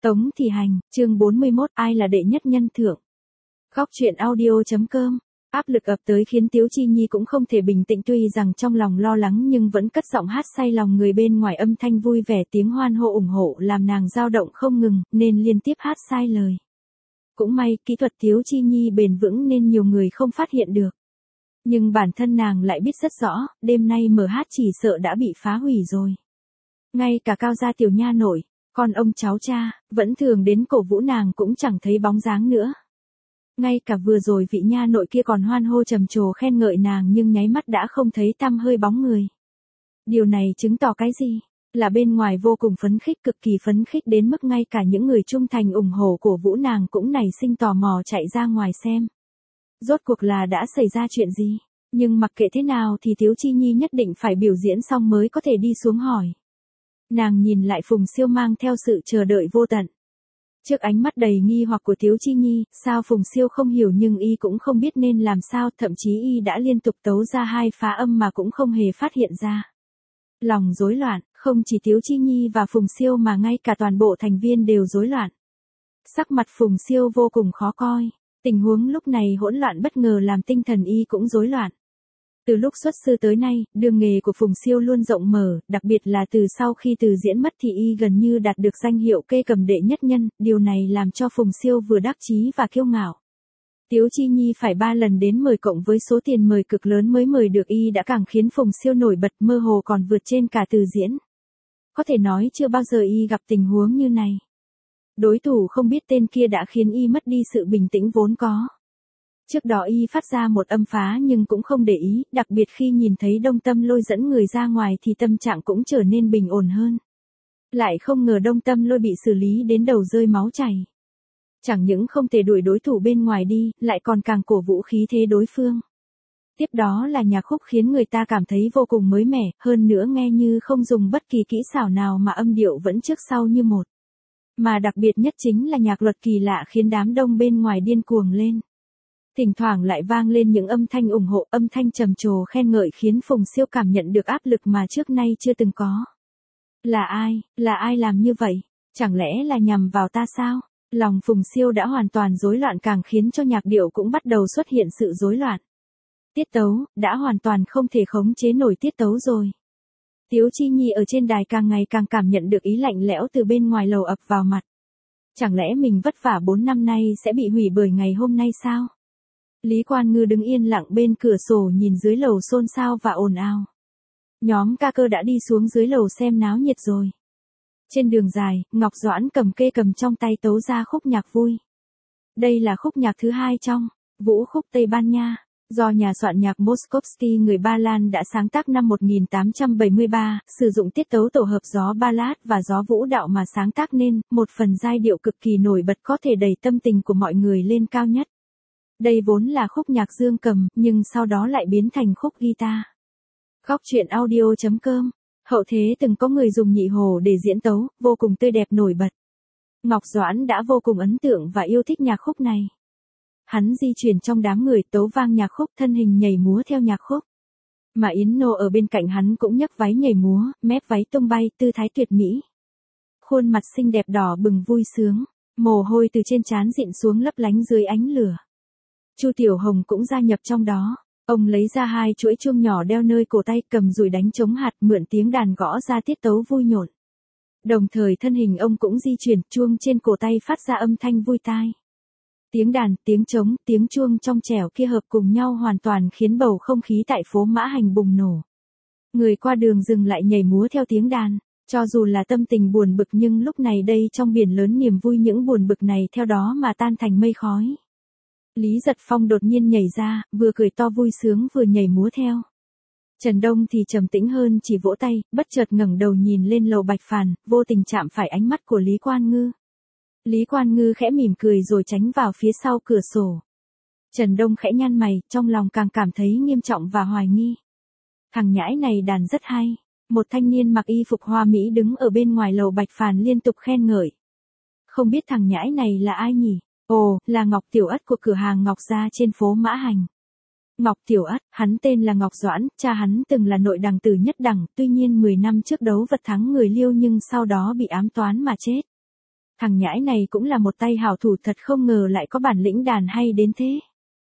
Tống Thị Hành, chương 41, ai là đệ nhất nhân thượng. Góc truyện audio.com. Áp lực ập tới khiến Tiếu Chi Nhi cũng không thể bình tĩnh, tuy rằng trong lòng lo lắng nhưng vẫn cất giọng hát say lòng người, bên ngoài âm thanh vui vẻ, tiếng hoan hô ủng hộ làm nàng dao động không ngừng, nên liên tiếp hát sai lời. Cũng may, kỹ thuật Tiếu Chi Nhi bền vững nên nhiều người không phát hiện được. Nhưng bản thân nàng lại biết rất rõ, đêm nay mở hát chỉ sợ đã bị phá hủy rồi. Ngay cả Cao gia tiểu nha nội, con ông cháu cha, vẫn thường đến cổ vũ nàng cũng chẳng thấy bóng dáng nữa. Ngay cả vừa rồi vị nha nội kia còn hoan hô trầm trồ khen ngợi nàng nhưng nháy mắt đã không thấy tăm hơi bóng người. Điều này chứng tỏ cái gì? Là bên ngoài vô cùng phấn khích, cực kỳ phấn khích đến mức ngay cả những người trung thành ủng hộ cổ vũ nàng cũng nảy sinh tò mò chạy ra ngoài xem. Rốt cuộc là đã xảy ra chuyện gì? Nhưng mặc kệ thế nào thì Tiếu Chi Nhi nhất định phải biểu diễn xong mới có thể đi xuống hỏi. Nàng nhìn lại Phùng Siêu mang theo sự chờ đợi vô tận. Trước ánh mắt đầy nghi hoặc của Tiếu Chi Nhi, sao Phùng Siêu không hiểu nhưng y cũng không biết nên làm sao, thậm chí y đã liên tục tấu ra 2 phá âm mà cũng không hề phát hiện ra. Lòng rối loạn, không chỉ Tiếu Chi Nhi và Phùng Siêu mà ngay cả toàn bộ thành viên đều rối loạn. Sắc mặt Phùng Siêu vô cùng khó coi, tình huống lúc này hỗn loạn bất ngờ làm tinh thần y cũng rối loạn. Từ lúc xuất sư tới nay, đường nghề của Phùng Siêu luôn rộng mở, đặc biệt là từ sau khi Từ Diễn mất thì y gần như đạt được danh hiệu kê cầm đệ nhất nhân, điều này làm cho Phùng Siêu vừa đắc chí và kiêu ngạo. Tiếu Chi Nhi phải 3 lần đến mời cộng với số tiền mời cực lớn mới mời được y đã càng khiến Phùng Siêu nổi bật, mơ hồ còn vượt trên cả Từ Diễn. Có thể nói chưa bao giờ y gặp tình huống như này. Đối thủ không biết tên kia đã khiến y mất đi sự bình tĩnh vốn có. Trước đó y phát ra một âm phá nhưng cũng không để ý, đặc biệt khi nhìn thấy Đông Tâm Lôi dẫn người ra ngoài thì tâm trạng cũng trở nên bình ổn hơn. Lại không ngờ Đông Tâm Lôi bị xử lý đến đầu rơi máu chảy. Chẳng những không thể đuổi đối thủ bên ngoài đi, lại còn càng cổ vũ khí thế đối phương. Tiếp đó là nhạc khúc khiến người ta cảm thấy vô cùng mới mẻ, hơn nữa nghe như không dùng bất kỳ kỹ xảo nào mà âm điệu vẫn trước sau như một. Mà đặc biệt nhất chính là nhạc luật kỳ lạ khiến đám đông bên ngoài điên cuồng lên. Thỉnh thoảng lại vang lên những âm thanh ủng hộ, âm thanh trầm trồ khen ngợi khiến Phùng Siêu cảm nhận được áp lực mà trước nay chưa từng có. Là ai làm như vậy? Chẳng lẽ là nhằm vào ta sao? Lòng Phùng Siêu đã hoàn toàn rối loạn, càng khiến cho nhạc điệu cũng bắt đầu xuất hiện sự rối loạn. Tiết tấu, đã hoàn toàn không thể khống chế nổi tiết tấu rồi. Tiếu Chi Nhi ở trên đài càng ngày càng cảm nhận được ý lạnh lẽo từ bên ngoài lầu ập vào mặt. Chẳng lẽ mình vất vả 4 năm nay sẽ bị hủy bởi ngày hôm nay sao? Lý Quan Ngư đứng yên lặng bên cửa sổ nhìn dưới lầu xôn xao và ồn ào. Nhóm ca cơ đã đi xuống dưới lầu xem náo nhiệt rồi. Trên đường dài, Ngọc Doãn cầm kê cầm trong tay tấu ra khúc nhạc vui. Đây là khúc nhạc thứ 2 trong Vũ khúc Tây Ban Nha, do nhà soạn nhạc Moskowski người Ba Lan đã sáng tác năm 1873, sử dụng tiết tấu tổ hợp gió ballad và gió vũ đạo mà sáng tác nên một phần giai điệu cực kỳ nổi bật có thể đẩy tâm tình của mọi người lên cao nhất. Đây vốn là khúc nhạc dương cầm, nhưng sau đó lại biến thành khúc guitar. Góc truyện audio.com. Hậu thế từng có người dùng nhị hồ để diễn tấu, vô cùng tươi đẹp nổi bật. Ngọc Doãn đã vô cùng ấn tượng và yêu thích nhạc khúc này. Hắn di chuyển trong đám người tấu vang nhạc khúc, thân hình nhảy múa theo nhạc khúc. Mà Yến Nô ở bên cạnh hắn cũng nhấc váy nhảy múa, mép váy tung bay, tư thái tuyệt mỹ. Khuôn mặt xinh đẹp đỏ bừng vui sướng, mồ hôi từ trên trán rịn xuống lấp lánh dưới ánh lửa. Chu Tiểu Hồng cũng gia nhập trong đó. Ông lấy ra 2 chuỗi chuông nhỏ đeo nơi cổ tay, cầm dùi đánh trống hạt, mượn tiếng đàn gõ ra tiết tấu vui nhộn. Đồng thời thân hình ông cũng di chuyển, chuông trên cổ tay phát ra âm thanh vui tai. Tiếng đàn, tiếng trống, tiếng chuông trong trẻo kia hợp cùng nhau hoàn toàn khiến bầu không khí tại phố Mã Hành bùng nổ. Người qua đường dừng lại nhảy múa theo tiếng đàn, cho dù là tâm tình buồn bực nhưng lúc này đây trong biển lớn niềm vui những buồn bực này theo đó mà tan thành mây khói. Lý Giật Phong đột nhiên nhảy ra, vừa cười to vui sướng vừa nhảy múa theo. Trần Đông thì trầm tĩnh hơn, chỉ vỗ tay, bất chợt ngẩng đầu nhìn lên lầu Bạch Phàn, vô tình chạm phải ánh mắt của Lý Quan Ngư. Lý Quan Ngư khẽ mỉm cười rồi tránh vào phía sau cửa sổ. Trần Đông khẽ nhăn mày, trong lòng càng cảm thấy nghiêm trọng và hoài nghi. Thằng nhãi này đàn rất hay. Một thanh niên mặc y phục hoa mỹ đứng ở bên ngoài lầu Bạch Phàn liên tục khen ngợi. Không biết thằng nhãi này là ai nhỉ? Ồ, là Ngọc Tiểu Ất của cửa hàng Ngọc Gia trên phố Mã Hành. Ngọc Tiểu Ất, hắn tên là Ngọc Doãn, cha hắn từng là nội đằng tử nhất đẳng, tuy nhiên 10 năm trước đấu vật thắng người Liêu nhưng sau đó bị ám toán mà chết. Thằng nhãi này cũng là một tay hảo thủ, thật không ngờ lại có bản lĩnh đàn hay đến thế.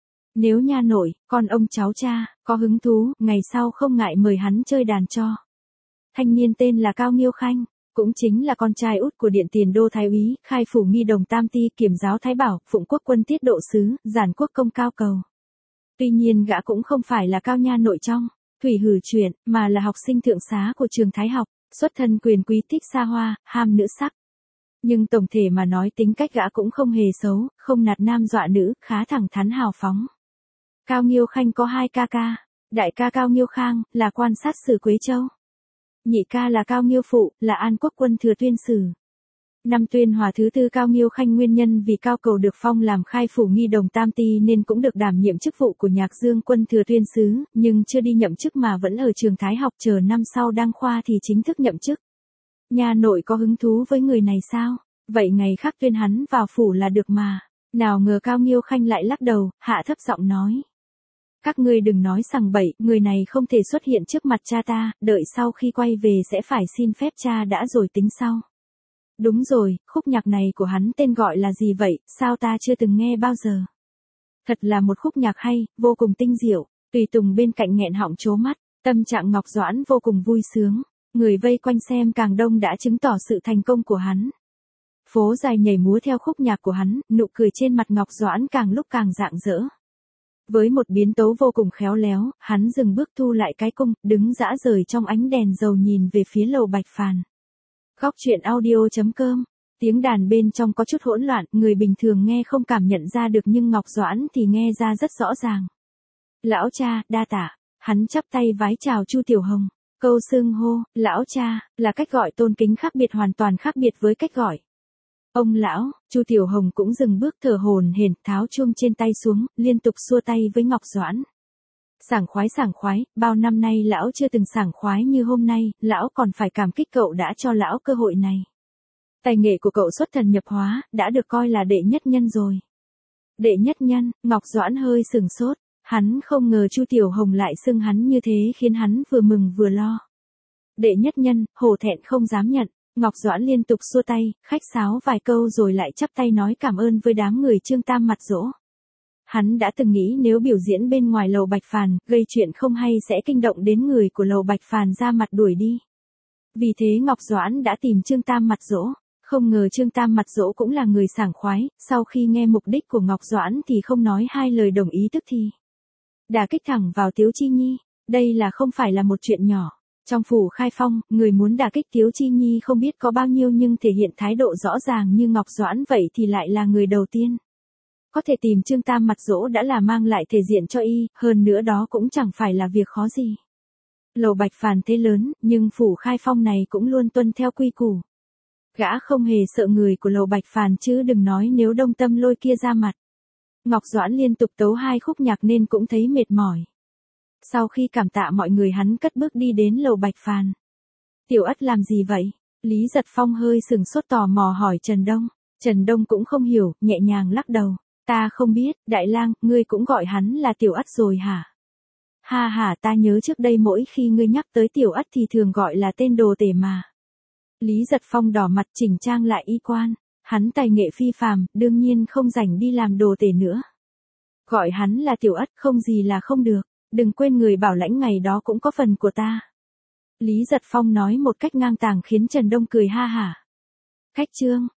Nếu nha nội, con ông cháu cha, có hứng thú, ngày sau không ngại mời hắn chơi đàn cho. Thanh niên tên là Cao Nghiêu Khanh, cũng chính là con trai út của Điện Tiền Đô Thái úy, khai phủ nghi đồng tam ti, kiểm giáo Thái Bảo, phụng quốc quân tiết độ sứ, giản quốc công Cao Cầu. Tuy nhiên gã cũng không phải là Cao nha nội trong thủy hử chuyện, mà là học sinh thượng xá của trường Thái học, xuất thân quyền quý, thích xa hoa, ham nữ sắc. Nhưng tổng thể mà nói tính cách gã cũng không hề xấu, không nạt nam dọa nữ, khá thẳng thắn hào phóng. Cao Nghiêu Khanh có 2 ca ca. Đại ca Cao Nghiêu Khang, là quan sát sử Quế Châu. Nhị ca là Cao Nghiêu Phụ, là an quốc quân thừa tuyên sử. Năm Tuyên Hòa thứ 4 Cao Nghiêu Khanh nguyên nhân vì Cao Cầu được phong làm khai phủ nghi đồng tam ti nên cũng được đảm nhiệm chức vụ của Nhạc Dương quân thừa tuyên sứ, nhưng chưa đi nhậm chức mà vẫn ở trường Thái học, chờ năm sau đăng khoa thì chính thức nhậm chức. Nhà nội có hứng thú với người này sao? Vậy ngày khác tuyên hắn vào phủ là được mà. Nào ngờ Cao Nghiêu Khanh lại lắc đầu, hạ thấp giọng nói. Các ngươi đừng nói sằng bậy, người này không thể xuất hiện trước mặt cha ta, đợi sau khi quay về sẽ phải xin phép cha đã rồi tính sau. Đúng rồi, khúc nhạc này của hắn tên gọi là gì vậy, sao ta chưa từng nghe bao giờ? Thật là một khúc nhạc hay, vô cùng tinh diệu. Tùy tùng bên cạnh nghẹn họng trố mắt, tâm trạng Ngọc Doãn vô cùng vui sướng. Người vây quanh xem càng đông đã chứng tỏ sự thành công của hắn. Phố dài nhảy múa theo khúc nhạc của hắn, nụ cười trên mặt Ngọc Doãn càng lúc càng rạng rỡ. Với một biến tấu vô cùng khéo léo, hắn dừng bước thu lại cái cung, đứng dã rời trong ánh đèn dầu nhìn về phía lầu Bạch Phàn. Góc truyện audio.com. Tiếng đàn bên trong có chút hỗn loạn, người bình thường nghe không cảm nhận ra được nhưng Ngọc Doãn thì nghe ra rất rõ ràng. Lão cha, đa tạ. Hắn chắp tay vái chào Chu Tiểu Hồng. Câu xưng hô, lão cha, là cách gọi tôn kính khác biệt, hoàn toàn khác biệt với cách gọi ông lão. Chu Tiểu Hồng cũng dừng bước thở hổn hển, tháo chuông trên tay xuống, liên tục xua tay với Ngọc Doãn. Sảng khoái, bao năm nay lão chưa từng sảng khoái như hôm nay, lão còn phải cảm kích cậu đã cho lão cơ hội này. Tài nghệ của cậu xuất thần nhập hóa, đã được coi là đệ nhất nhân rồi. Đệ nhất nhân, Ngọc Doãn hơi sừng sốt, hắn không ngờ Chu Tiểu Hồng lại xưng hắn như thế khiến hắn vừa mừng vừa lo. Đệ nhất nhân, hổ thẹn không dám nhận. Ngọc Doãn liên tục xua tay, khách sáo vài câu rồi lại chắp tay nói cảm ơn với đám người Trương Tam mặt dỗ. Hắn đã từng nghĩ nếu biểu diễn bên ngoài lầu Bạch Phàn, gây chuyện không hay sẽ kinh động đến người của lầu Bạch Phàn ra mặt đuổi đi. Vì thế Ngọc Doãn đã tìm Trương Tam mặt dỗ. Không ngờ Trương Tam mặt dỗ cũng là người sảng khoái, sau khi nghe mục đích của Ngọc Doãn thì không nói hai lời đồng ý tức thì đả kích thẳng vào Tiếu Chi Nhi. Đây là không phải là một chuyện nhỏ. Trong phủ Khai Phong, người muốn đả kích Tiếu Chi Nhi không biết có bao nhiêu nhưng thể hiện thái độ rõ ràng như Ngọc Doãn vậy thì lại là người đầu tiên. Có thể tìm Trương Tam mặt dỗ đã là mang lại thể diện cho y, hơn nữa đó cũng chẳng phải là việc khó gì. Lầu Bạch Phàn thế lớn, nhưng phủ Khai Phong này cũng luôn tuân theo quy củ. Gã không hề sợ người của lầu Bạch Phàn chứ đừng nói nếu Đông Tâm Lôi kia ra mặt. Ngọc Doãn liên tục tấu 2 khúc nhạc nên cũng thấy mệt mỏi. Sau khi cảm tạ mọi người hắn cất bước đi đến lầu Bạch Phàn. Tiểu Ất làm gì vậy? Lý Giật Phong hơi sừng sốt tò mò hỏi Trần Đông. Trần Đông cũng không hiểu, nhẹ nhàng lắc đầu. Ta không biết, Đại Lang, ngươi cũng gọi hắn là Tiểu Ất rồi hả? Ha, ta nhớ trước đây mỗi khi ngươi nhắc tới Tiểu Ất thì thường gọi là tên đồ tể mà. Lý Giật Phong đỏ mặt chỉnh trang lại y quan. Hắn tài nghệ phi phàm, đương nhiên không rảnh đi làm đồ tể nữa. Gọi hắn là Tiểu Ất không gì là không được. Đừng quên người bảo lãnh ngày đó cũng có phần của ta. Lý Giật Phong nói một cách ngang tàng khiến Trần Đông cười ha hả. Cách chương.